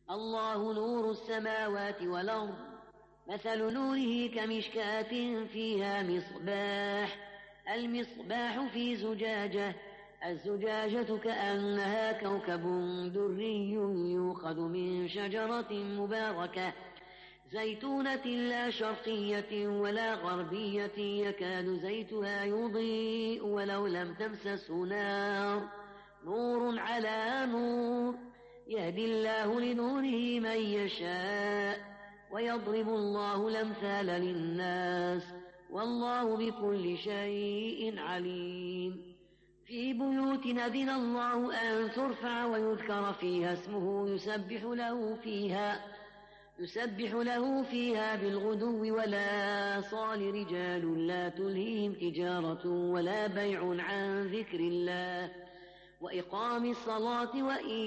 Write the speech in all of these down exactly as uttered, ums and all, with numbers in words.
الله نور السماوات والأرض مثل نوره كمشكاة فيها مصباح المصباح في زجاجة الزجاجة كأنها كوكب دري يوقد من شجرة مباركة زيتونة لا شرقية ولا غربية يكاد زيتها يضيء ولو لم تمسسه نار نور على نور يهدي الله لنوره من يشاء ويضرب الله الأمثال للناس والله بكل شيء عليم في بيوت أذن الله أن ترفع ويذكر فيها اسمه يسبح له فيها يسبح له فيها بالغدو ولا صال رجال لا تلهيهم تجارة ولا بيع عن ذكر الله وإقام الصلاة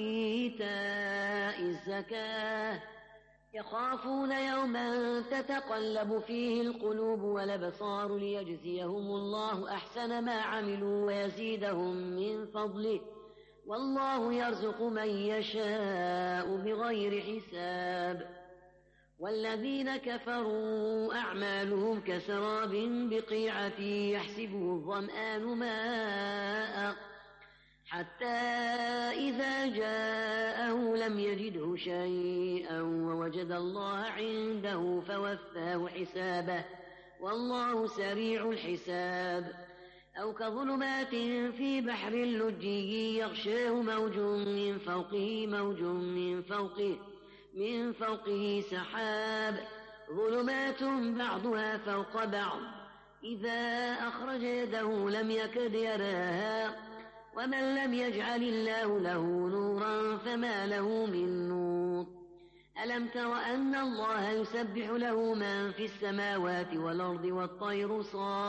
وإيتاء الزكاة يخافون يوما تتقلب فيه القلوب والأبصار ليجزيهم الله أحسن ما عملوا ويزيدهم من فضله والله يرزق من يشاء بغير حساب والذين كفروا أعمالهم كسراب بقيعة يحسبه الظمآن ماء حتى إذا جاءه لم يجده شيئا ووجد الله عنده فوفاه حسابه والله سريع الحساب أو كظلمات في بحر لجي يغشاه موج من فوقه موج من فوقه من فوقه سحاب ظلمات بعضها فوق بعض إذا أخرج يده لم يكد يراها ومن لم يجعل الله له نورا فما له من نور ألم تر أن الله يسبح له من في السماوات والأرض والطير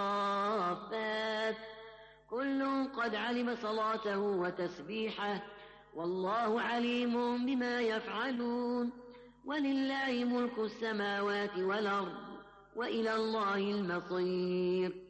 صافات كل قد علم صلاته وتسبيحه والله عليم بما يفعلون ولله ملك السماوات والأرض وإلى الله المصير